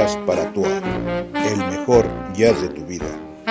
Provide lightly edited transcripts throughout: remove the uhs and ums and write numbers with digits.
Jazz para Tua, el mejor jazz de tu vida.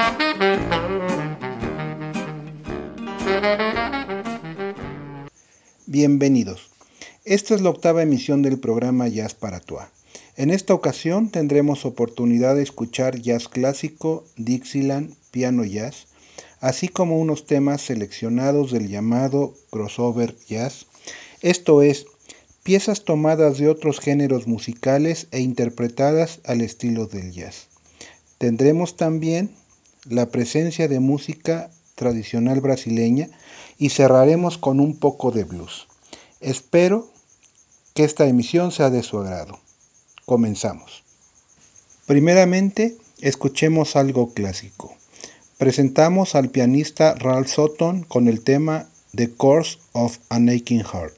Bienvenidos. Esta es la octava emisión del programa Jazz para Tua. En esta ocasión tendremos oportunidad de escuchar jazz clásico, Dixieland, piano jazz, así como unos temas seleccionados del llamado crossover jazz, esto es, piezas tomadas de otros géneros musicales e interpretadas al estilo del jazz. Tendremos también la presencia de música tradicional brasileña y cerraremos con un poco de blues. Espero que esta emisión sea de su agrado. Comenzamos. Primeramente, escuchemos algo clásico. Presentamos al pianista Ralph Sutton con el tema The Chords of an Aching Heart.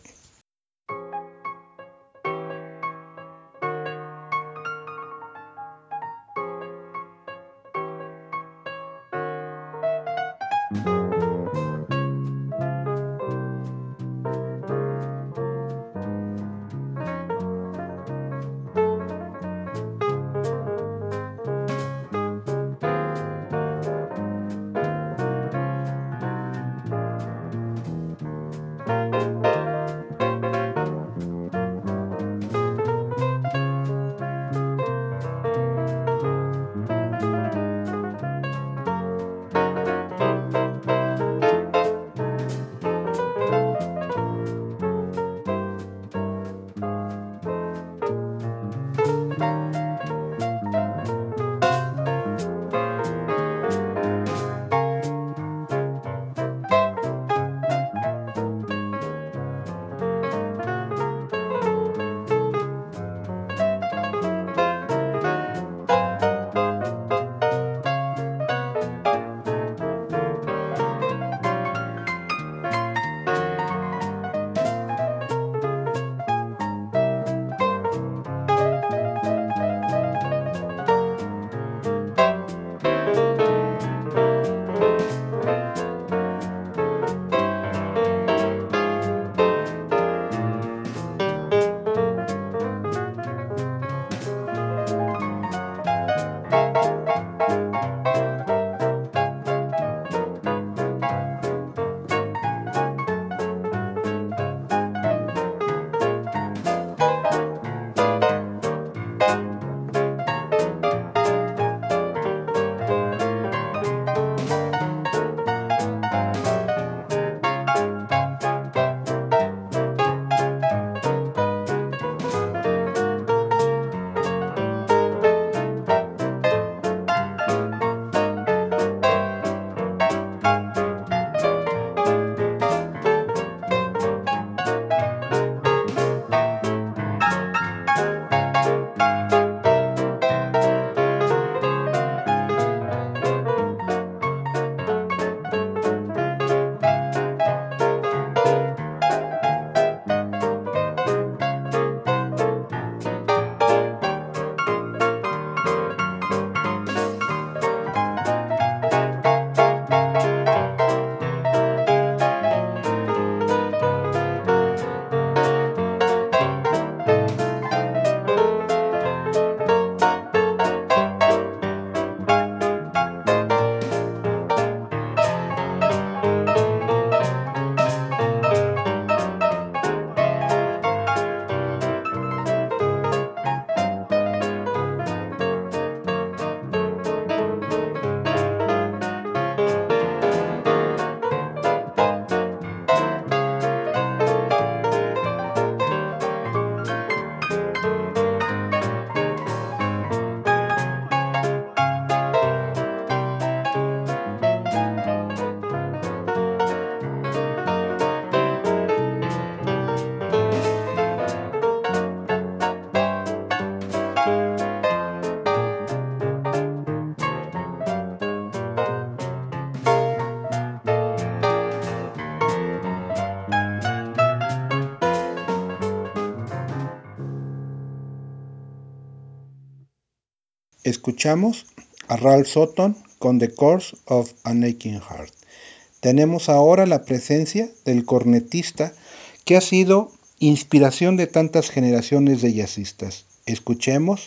Escuchamos a Ralph Sutton con The Chords of an Aching Heart. Tenemos ahora la presencia del cornetista que ha sido inspiración de tantas generaciones de jazzistas. Escuchemos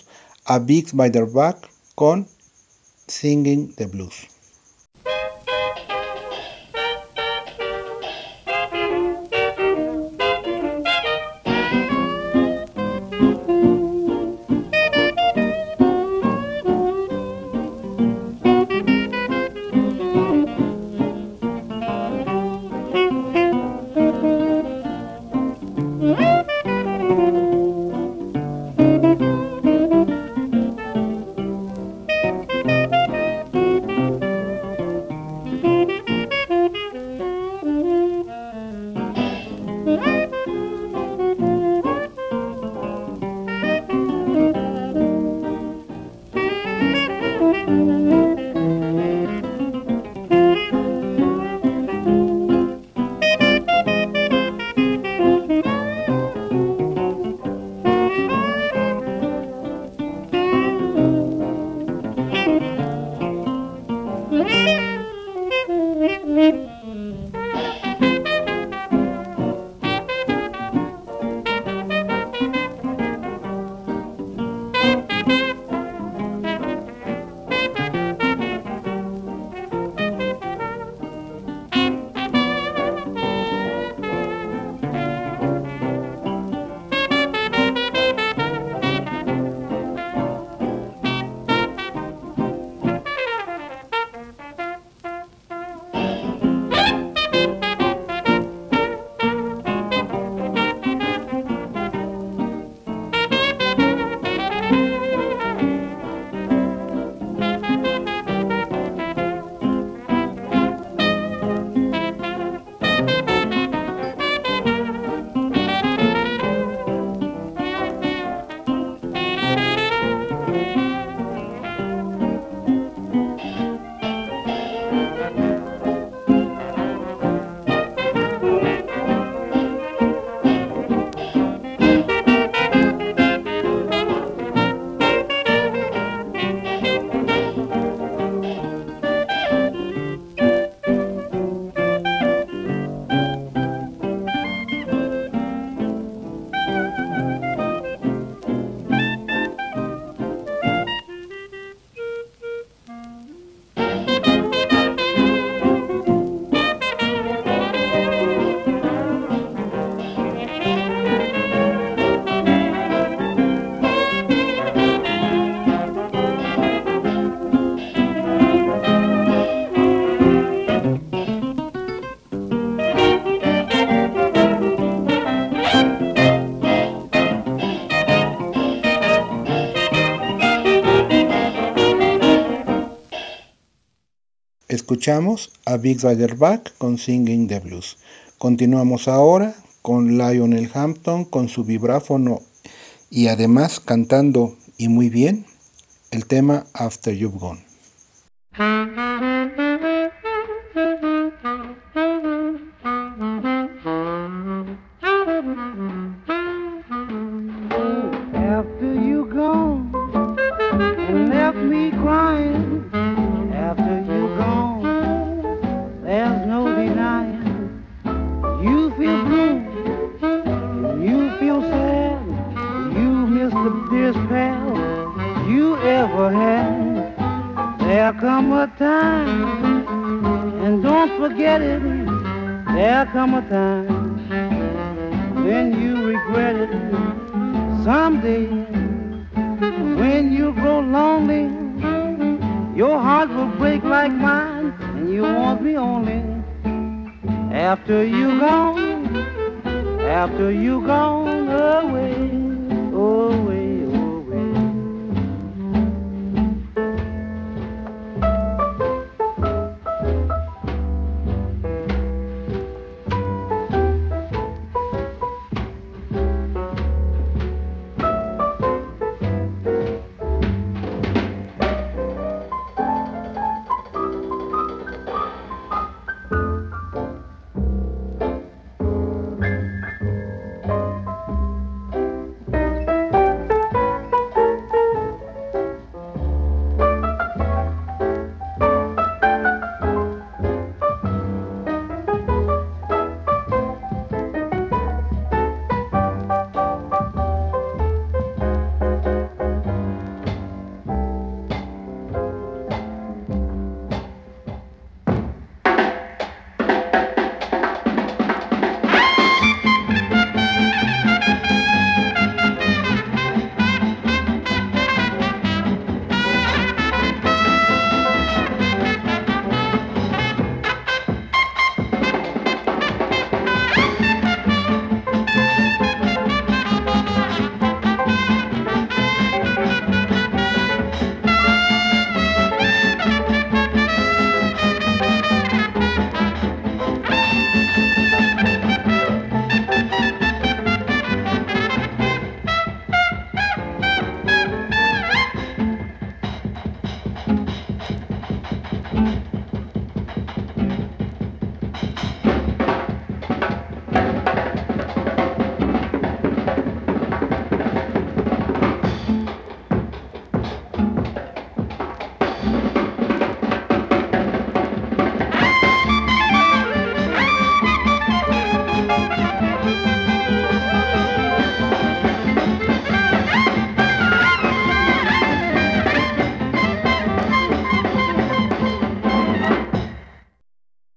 a Big Back con Singing the Blues. Escuchamos a Big Back con Singing the Blues. Continuamos ahora con Lionel Hampton con su vibráfono y además cantando y muy bien el tema After You've Gone. After you gone and left me crying, after you gone, there's no denying. You feel blue, you feel sad, you miss the dearest pal you ever had. There come a time, and don't forget it, there come a time when you regret it someday. When you grow lonely, your heart will break like mine, and you want me only. After you gone away, away, away.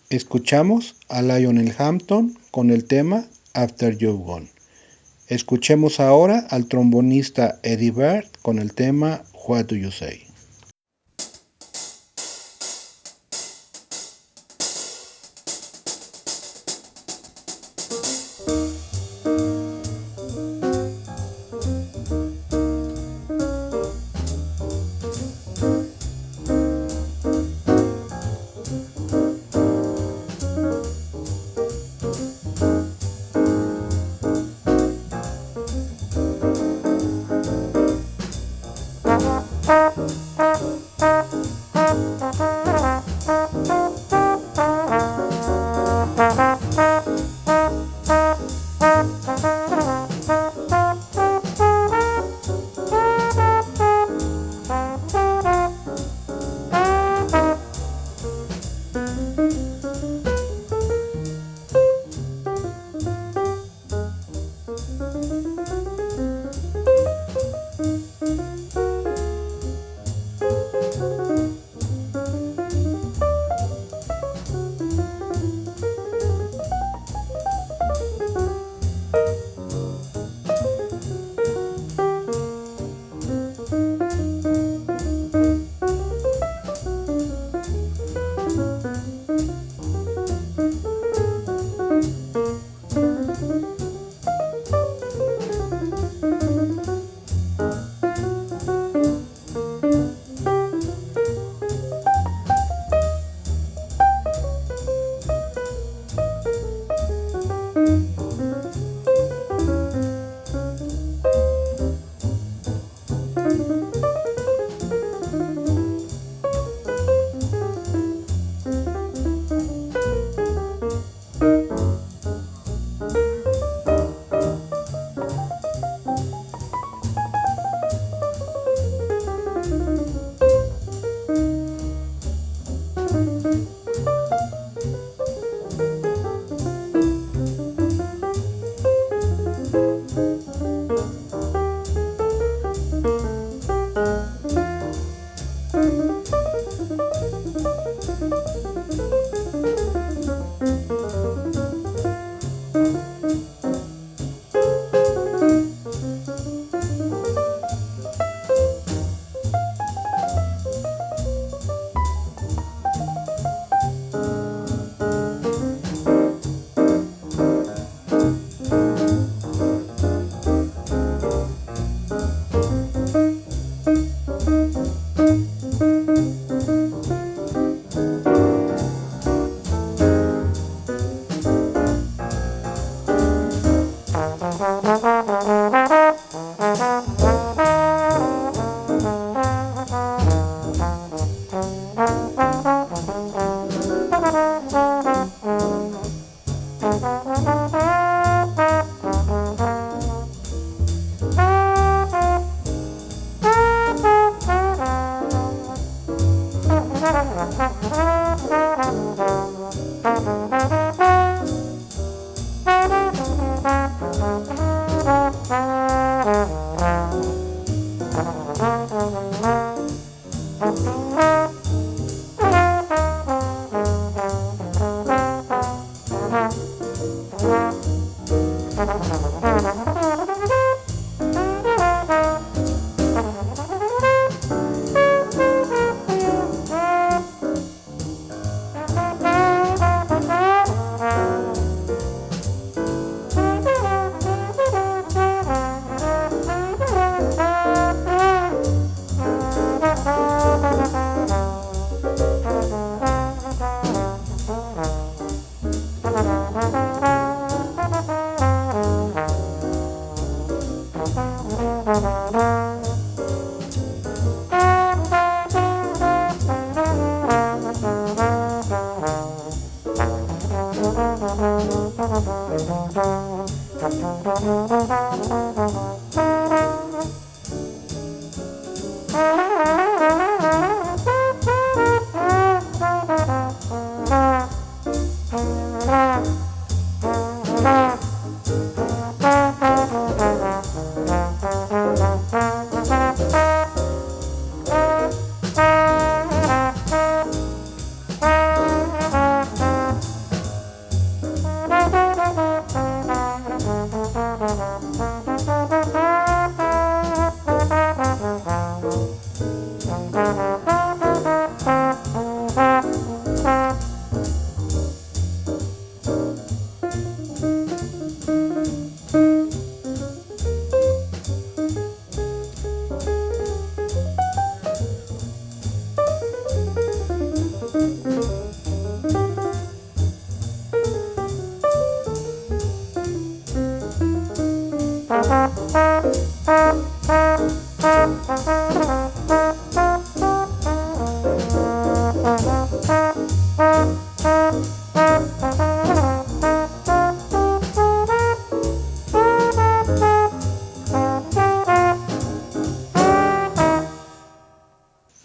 Escuchamos a Lionel Hampton con el tema After You've Gone. Escuchemos ahora al trombonista Eddie Bird con el tema What Do You Say.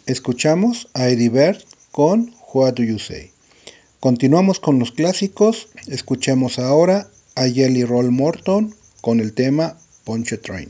Escuchamos a Eddie Bird con What Do You Say. Continuamos con los clásicos. Escuchemos ahora a Jelly Roll Morton con el tema Punch a Train.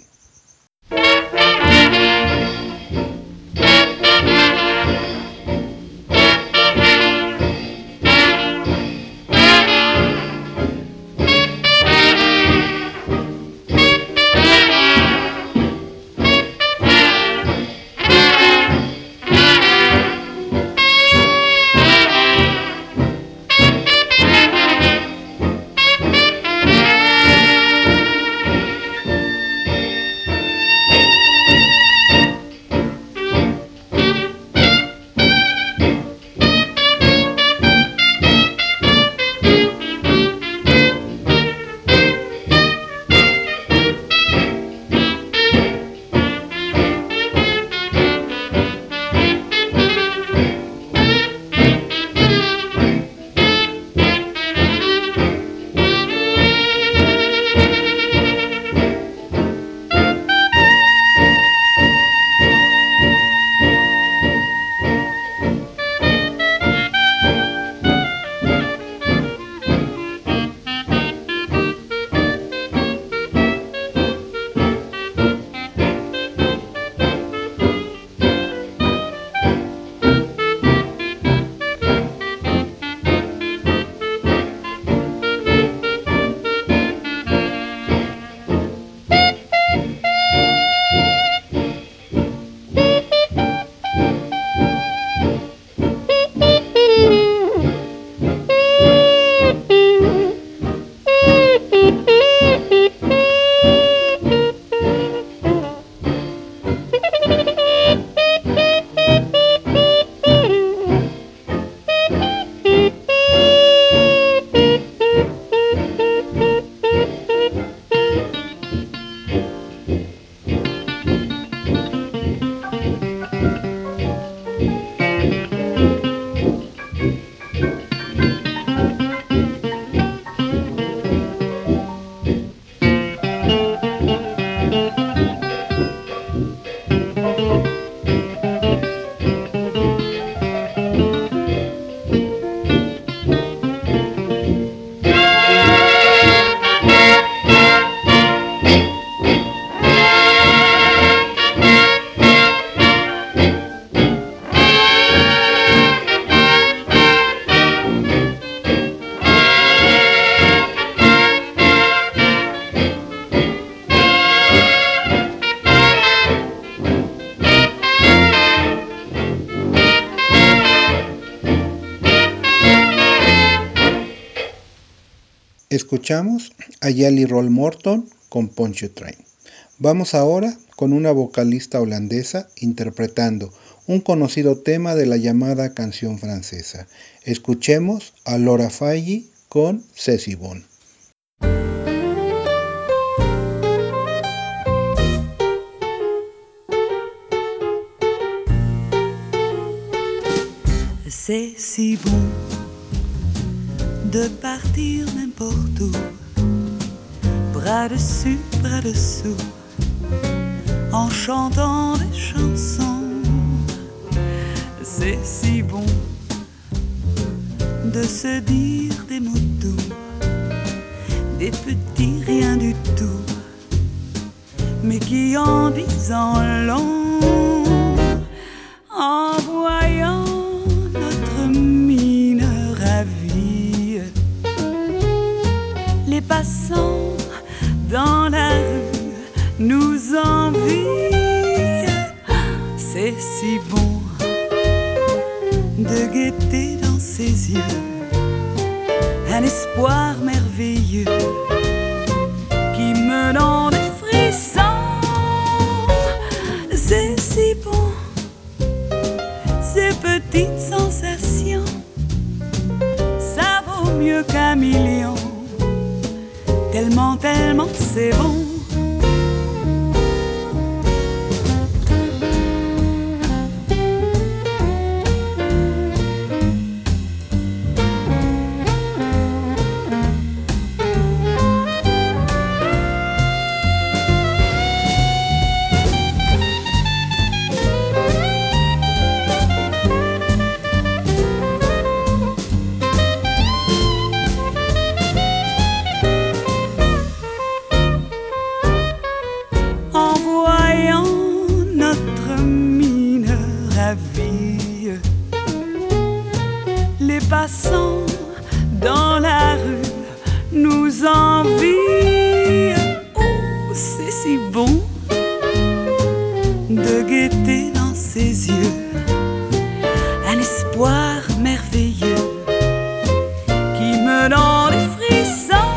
Escuchamos a Jelly Roll Morton con Punch a Train. Vamos ahora con una vocalista holandesa interpretando un conocido tema de la llamada canción francesa. Escuchemos a Laura Faygy con Ceci Bon. C'est si bon de partir n'importe où, bras dessus, bras dessous, en chantant des chansons. C'est si bon de se dire des mots doux, des petits rien du tout, mais qui en disent long, en voyant notre mine ravie, les passants dans la rue nous envient. C'est si bon de guetter dans ses yeux un espoir merveilleux qui me donne des frissons. C'est si bon, ces petites sensations, ça vaut mieux qu'un million, tellement, tellement c'est bon. la vie. Les passants dans la rue nous envient. Oh, c'est si bon de guetter dans ses yeux un espoir merveilleux qui me donne des frissons.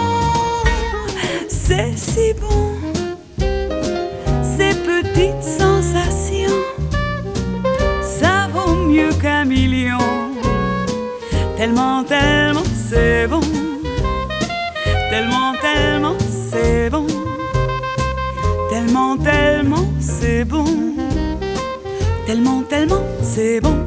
C'est si bon, ces petites sensations, ça vaut mieux qu'un million. Tellement, tellement c'est bon, tellement, tellement c'est bon, tellement, tellement c'est bon, tellement, tellement c'est bon.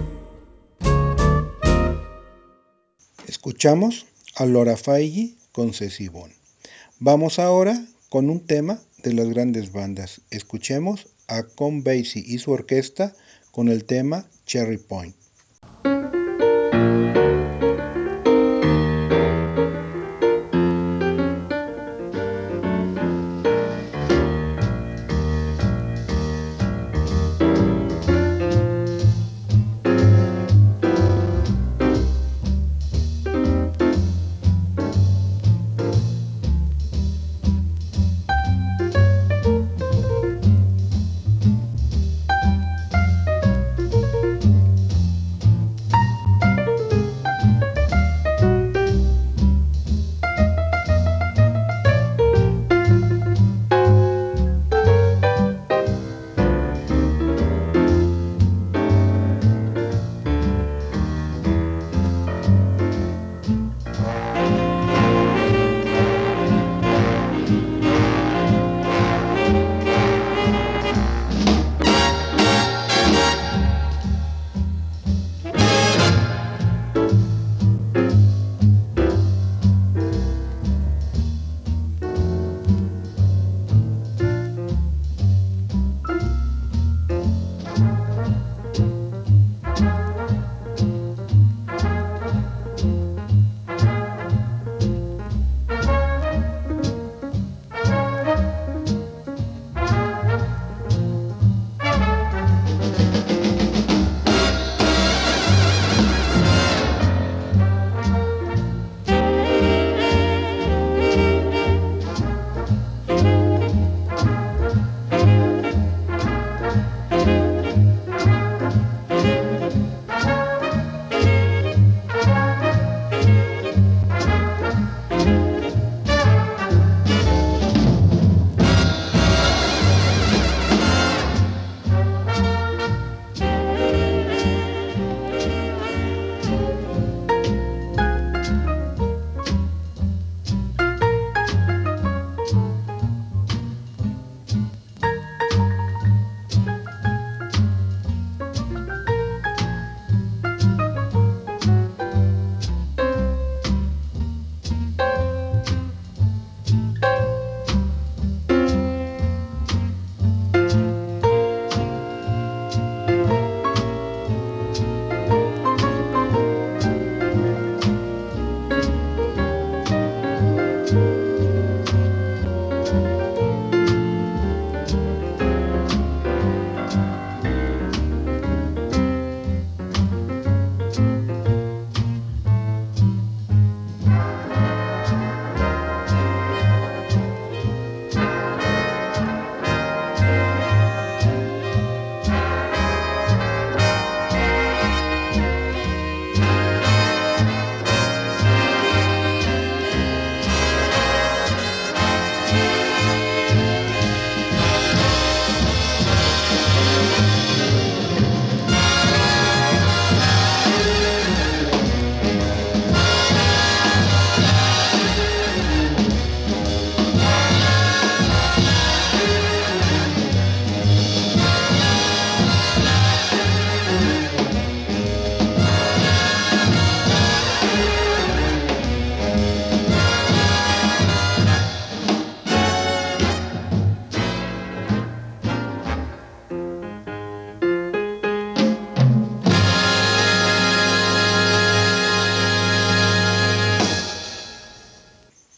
Escuchamos a Laura Faigi con Ceci Bon. Vamos ahora con un tema de las grandes bandas. Escuchemos a Count Basie y su orquesta con el tema Cherry Point.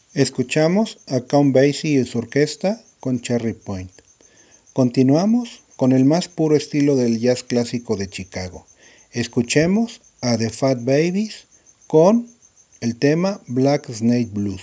Escuchamos a Count Basie y su orquesta con Cherry Point. Continuamos con el más puro estilo del jazz clásico de Chicago. Escuchemos a The Fat Babies con el tema Black Snake Blues.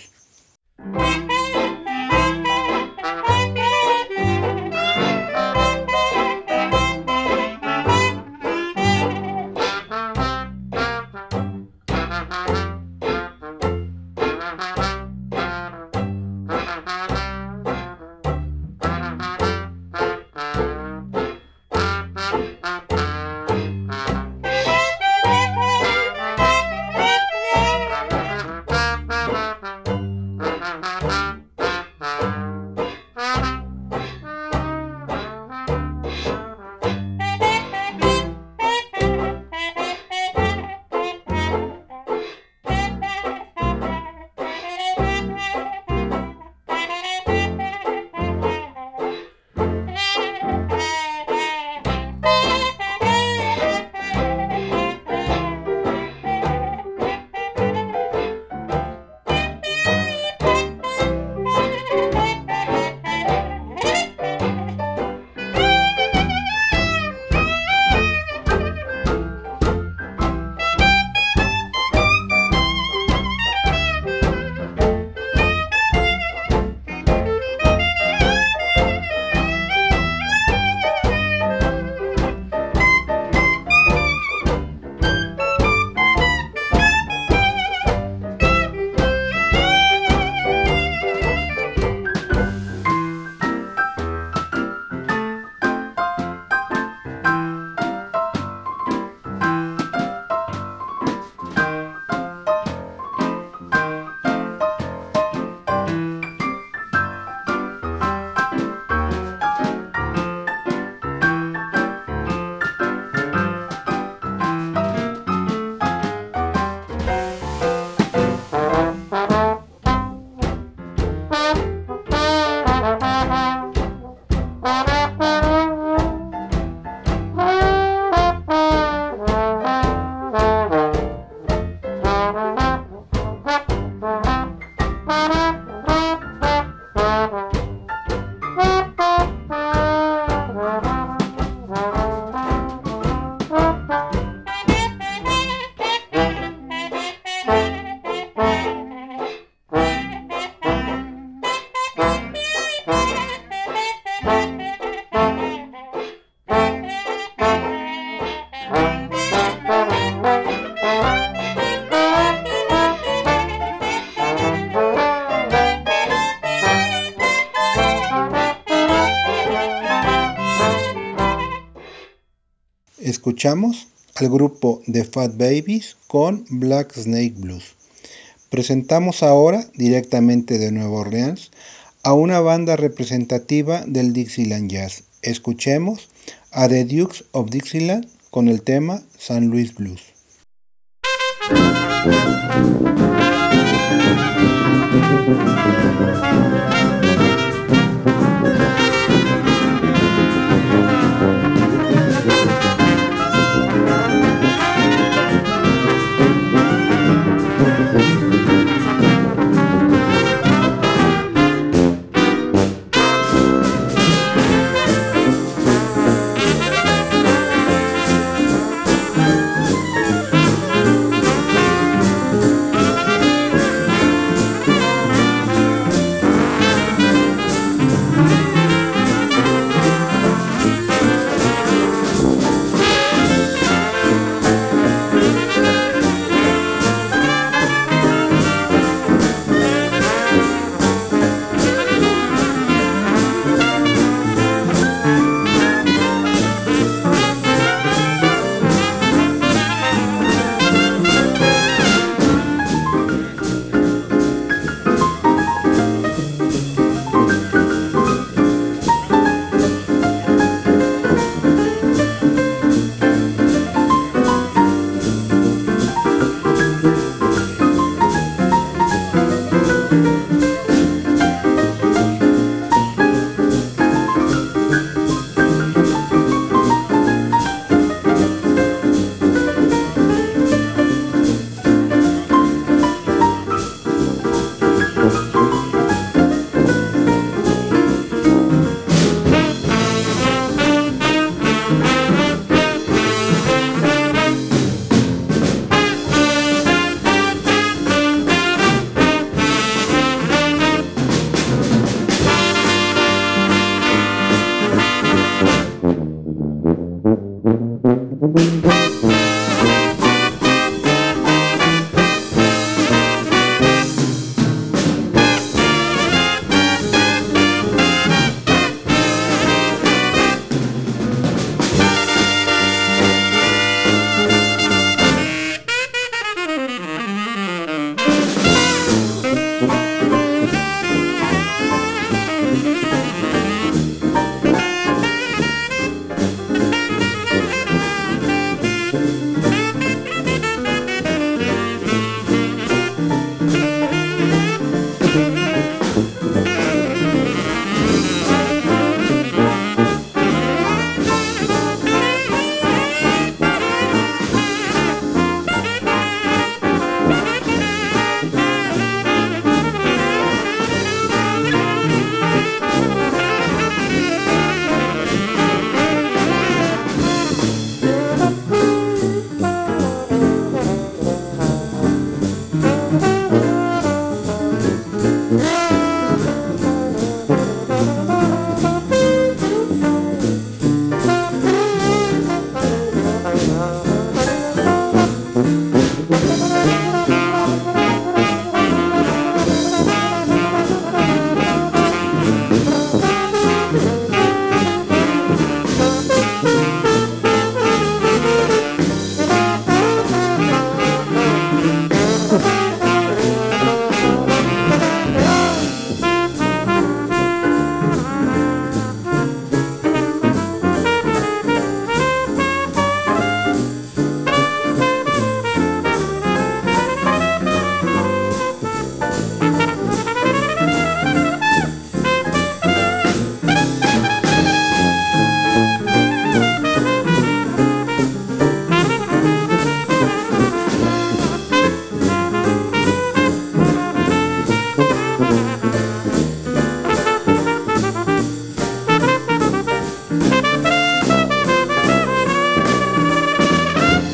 Escuchamos al grupo The Fat Babies con Black Snake Blues. Presentamos ahora, directamente de Nueva Orleans, a una banda representativa del Dixieland Jazz. Escuchemos a The Dukes of Dixieland con el tema St. Louis Blues.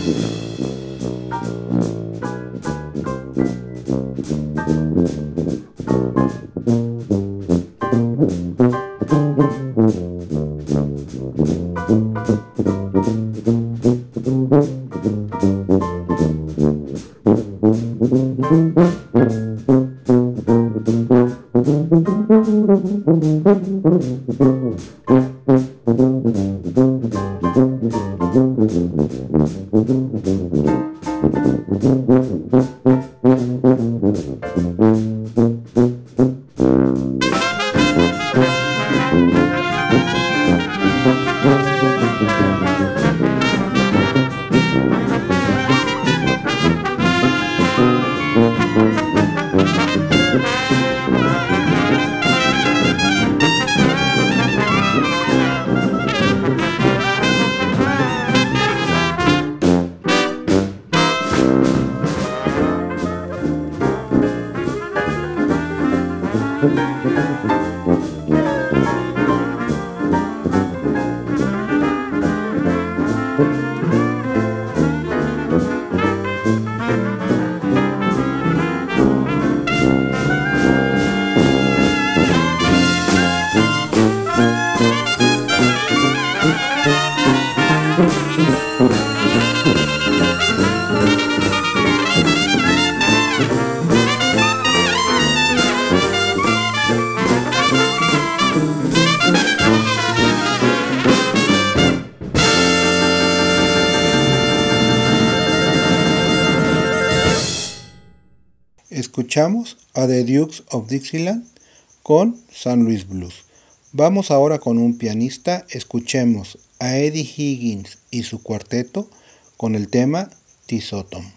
Escuchamos a The Dukes of Dixieland con San Luis Blues. Vamos ahora con un pianista. Escuchemos a Eddie Higgins y su cuarteto con el tema This Autumn.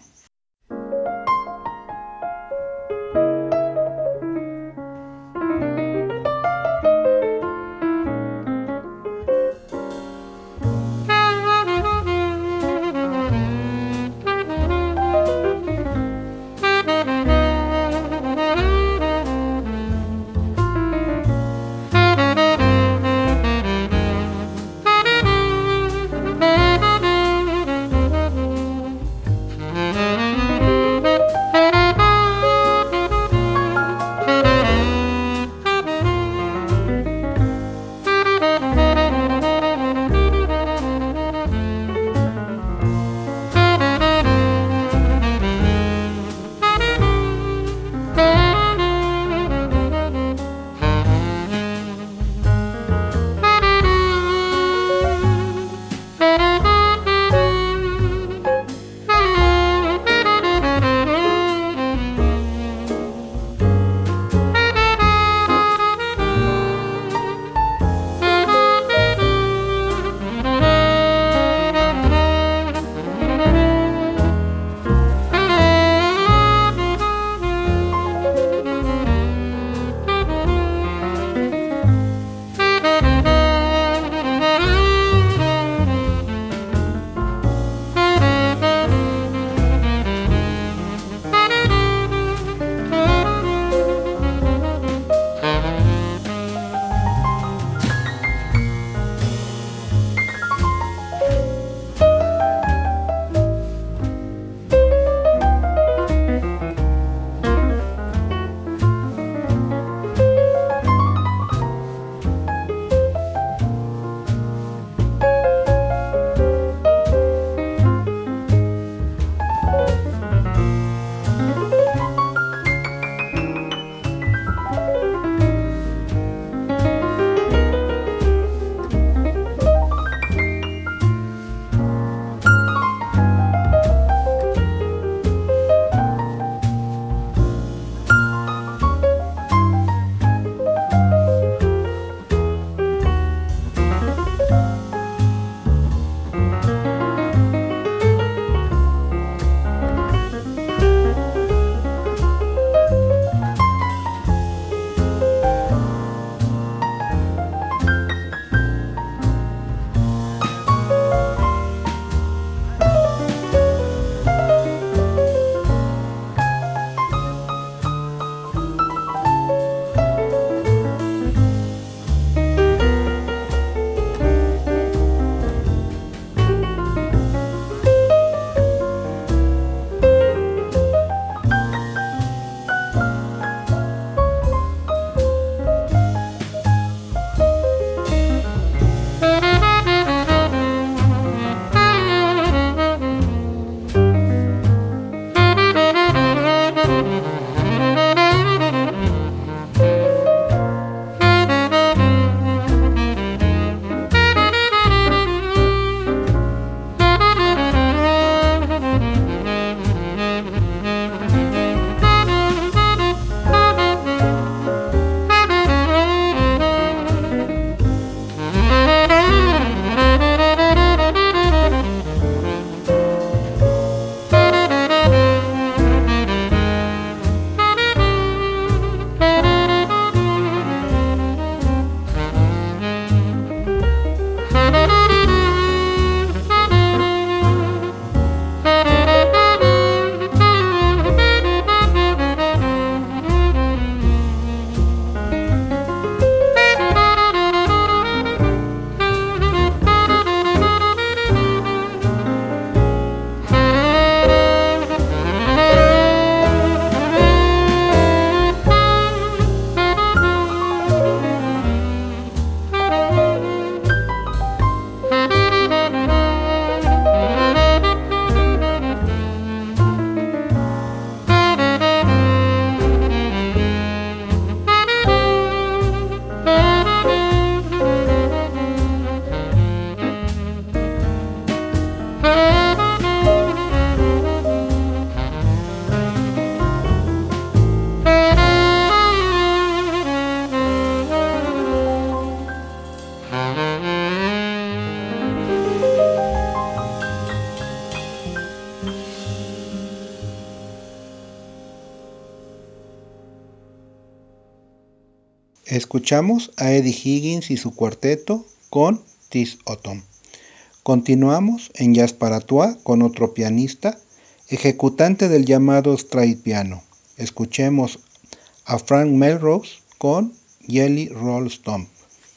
Escuchamos a Eddie Higgins y su cuarteto con This Autumn. Continuamos en Jazz para Toi con otro pianista, ejecutante del llamado stride piano. Escuchemos a Frank Melrose con Jelly Roll Stomp.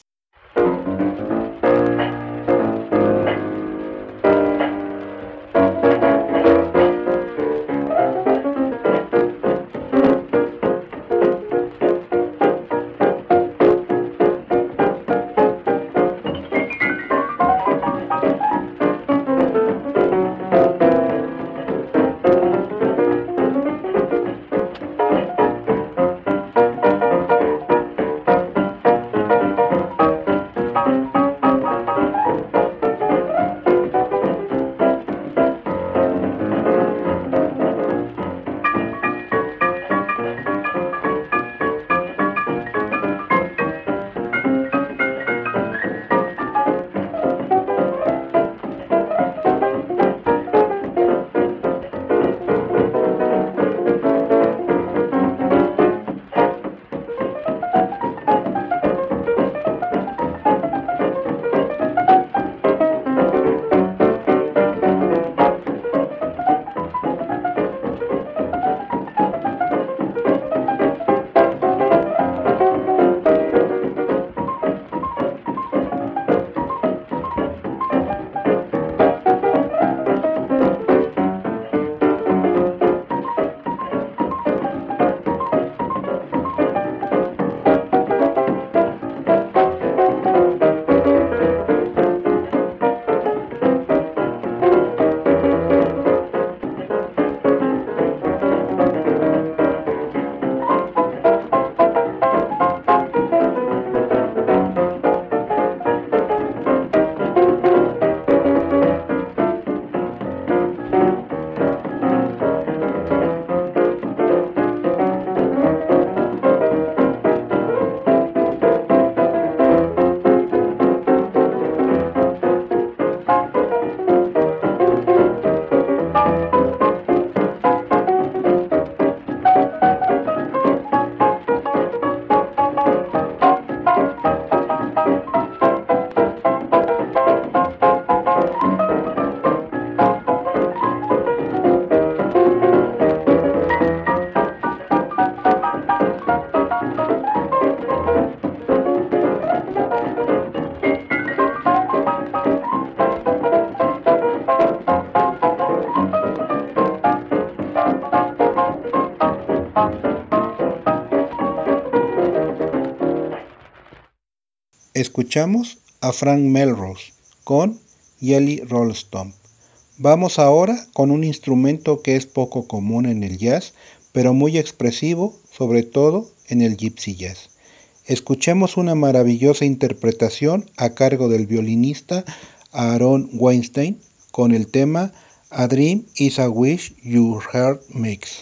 Escuchamos a Frank Melrose con Jelly Roll Stomp. Vamos ahora con un instrumento que es poco común en el jazz, pero muy expresivo, sobre todo en el gypsy jazz. Escuchemos una maravillosa interpretación a cargo del violinista Aaron Weinstein con el tema A Dream is a Wish Your Heart Makes.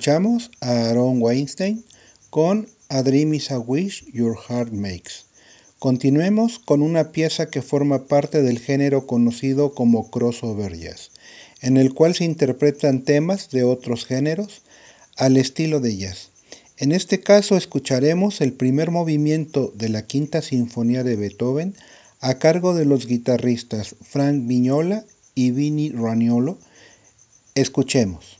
Escuchamos a Aaron Weinstein con A Dream is a Wish Your Heart Makes. Continuemos con una pieza que forma parte del género conocido como crossover jazz, en el cual se interpretan temas de otros géneros al estilo de jazz. En este caso escucharemos el primer movimiento de la Quinta Sinfonía de Beethoven a cargo de los guitarristas Frank Vignola y Vinnie Raniolo. Escuchemos.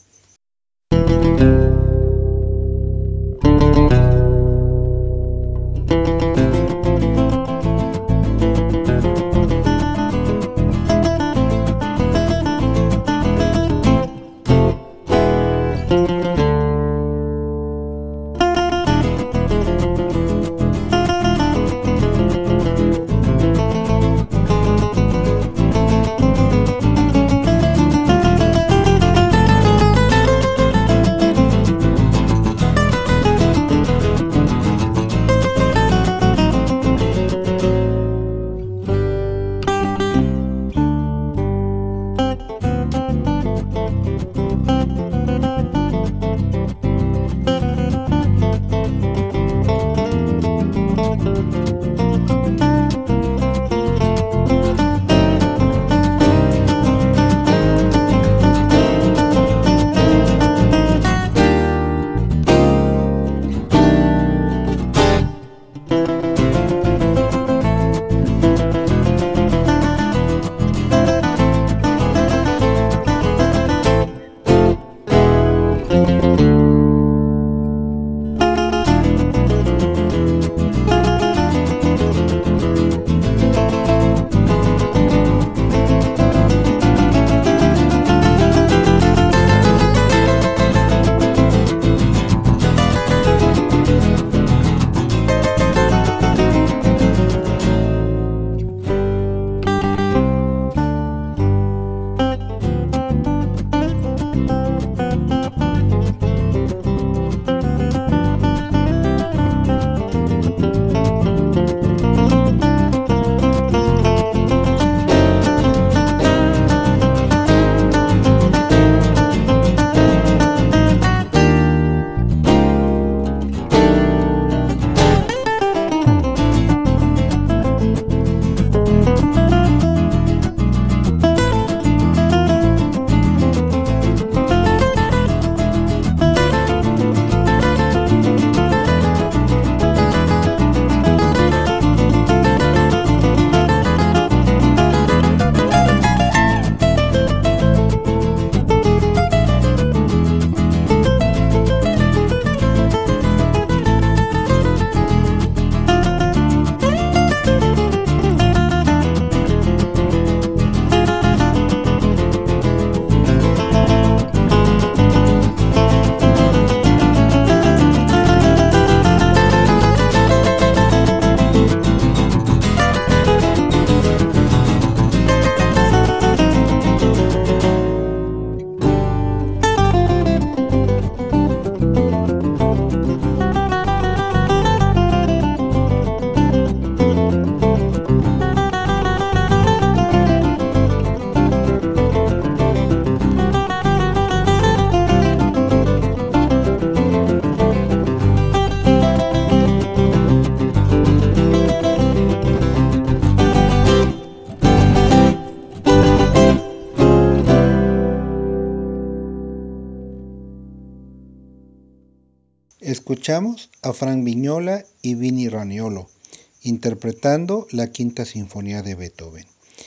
Escuchamos a Frank Vignola y Vinnie Raniolo interpretando la Quinta Sinfonía de Beethoven.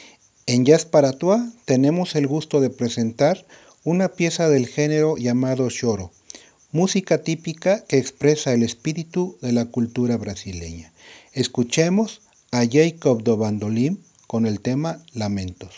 En Jazz para Tua tenemos el gusto de presentar una pieza del género llamado choro, música típica que expresa el espíritu de la cultura brasileña. Escuchemos a Jacob do Bandolim con el tema Lamentos.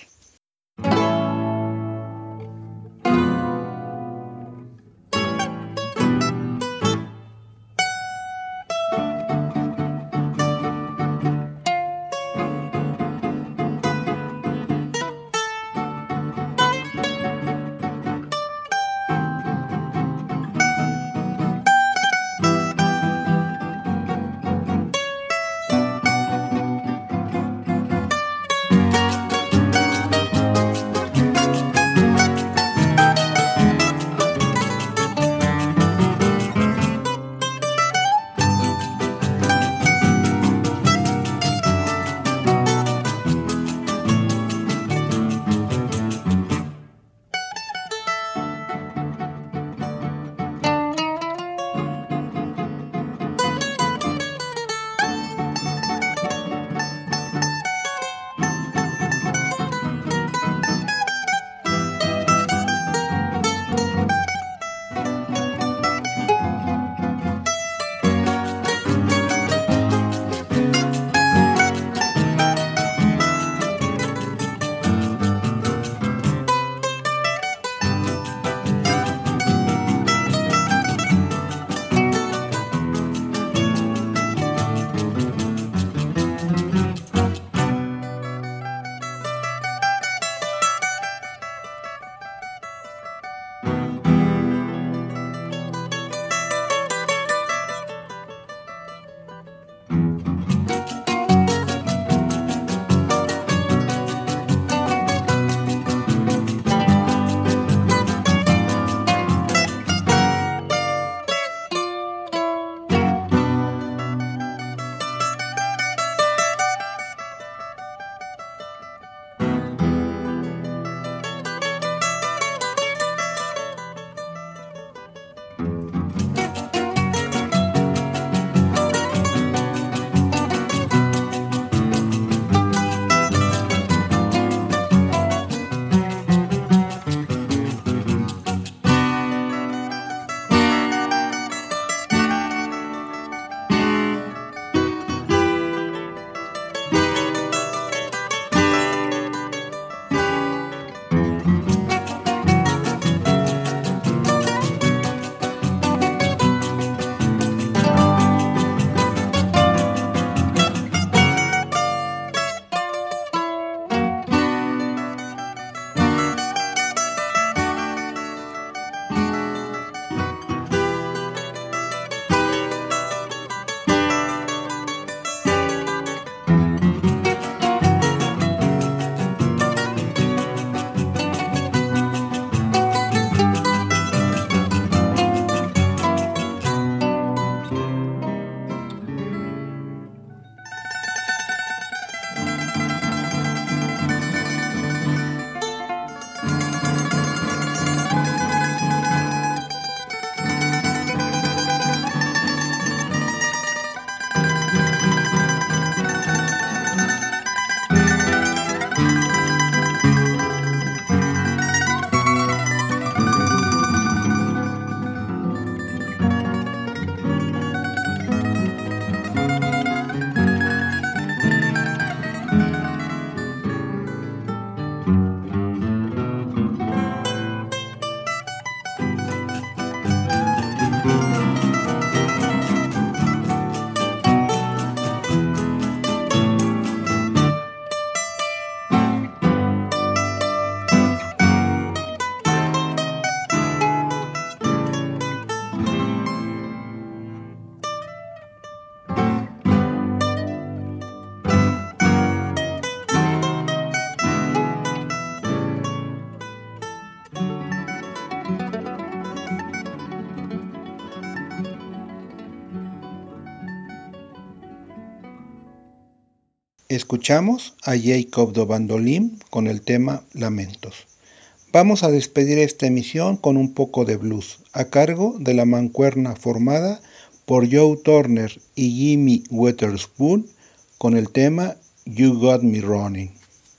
Escuchamos a Jacob do Bandolim con el tema Lamentos. Vamos a despedir esta emisión con un poco de blues, a cargo de la mancuerna formada por Joe Turner y Jimmy Witherspoon con el tema You Got Me Running.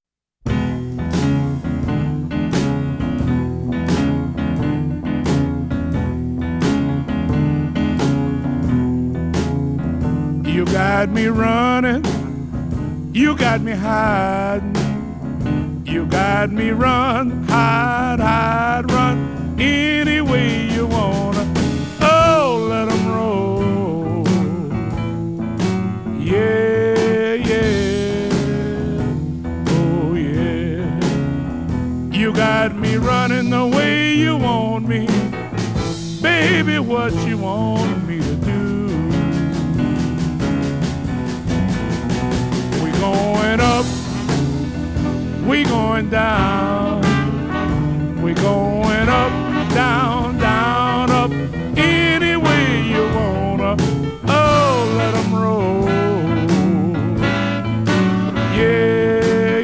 You got me running, you got me hiding, you got me run, hide, hide, run, any way you wanna, oh, let 'em roll, yeah, yeah, oh, yeah, you got me running the way you want me, baby, what you want me to do. Going up, we going down, we going up, down, down, up, any way you wanna, oh, let 'em roll, yeah,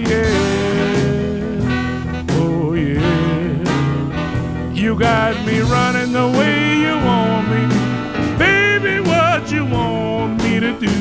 yeah, oh, yeah, you got me running the way you want me, baby, what you want me to do.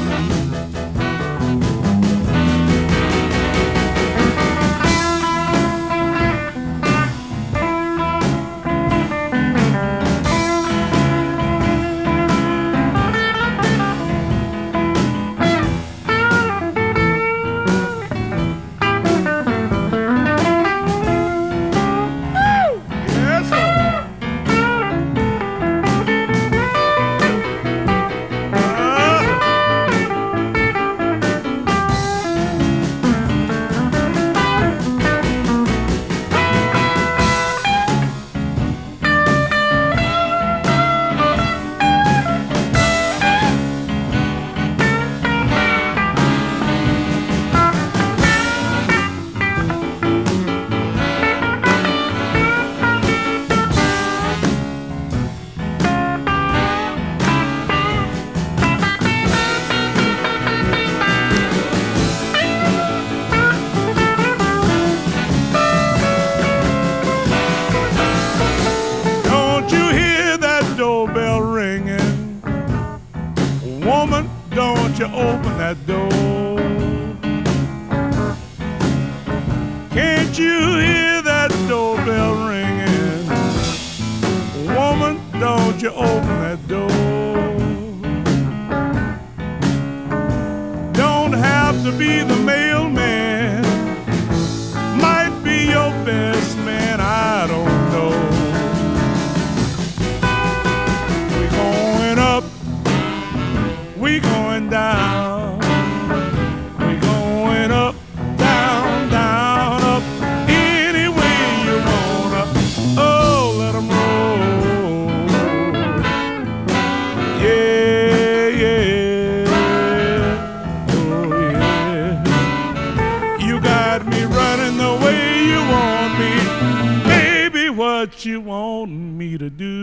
You open that door. Can't you hear that doorbell ringing? Woman, don't you open that door. Don't have to be the mailman, might be your best man, I don't know. We going up, we going down, we going up, down, down, up, any way you wanna, oh, let 'em roll, yeah, yeah, oh, yeah, you got me running the way you want me, baby, what you want me to do.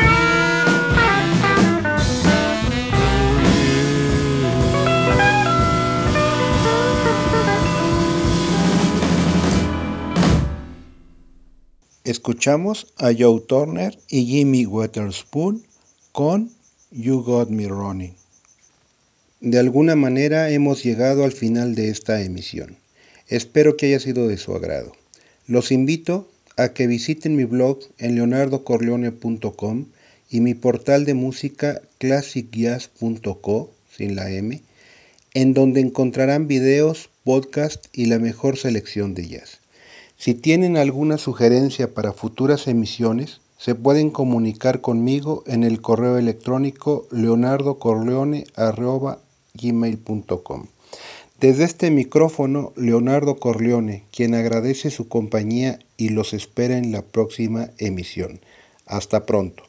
Escuchamos a Joe Turner y Jimmy Witherspoon con You Got Me Running. De alguna manera hemos llegado al final de esta emisión. Espero que haya sido de su agrado. Los invito a que visiten mi blog en leonardocorleone.com y mi portal de música classicjazz.co, sin la M, en donde encontrarán videos, podcasts y la mejor selección de jazz. Si tienen alguna sugerencia para futuras emisiones, se pueden comunicar conmigo en el correo electrónico leonardocorleone@gmail.com. Desde este micrófono, Leonardo Corleone, quien agradece su compañía y los espera en la próxima emisión. Hasta pronto.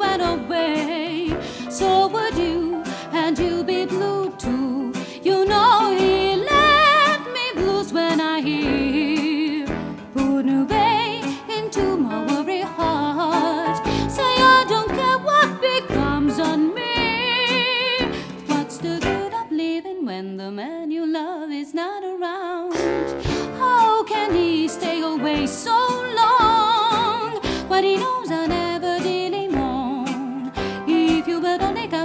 So would you, and you'll be blue too. You know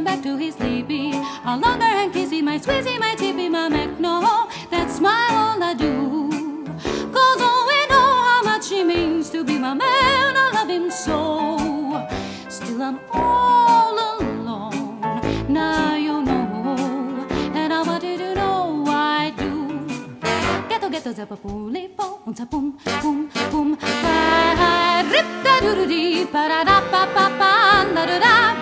back to his sleepy. I'll longer and kissy, my squeezy, my tippy, my mac. No, that's my all I do. Cause oh, we know how much he means to be my man. I love him so. Still I'm all alone. Now you know, and I want you to know I do. Ghetto zappa puli po, unza pum pum pum. Hi hi, rip da doo doo dee, pa da da pa pa pa, da da da.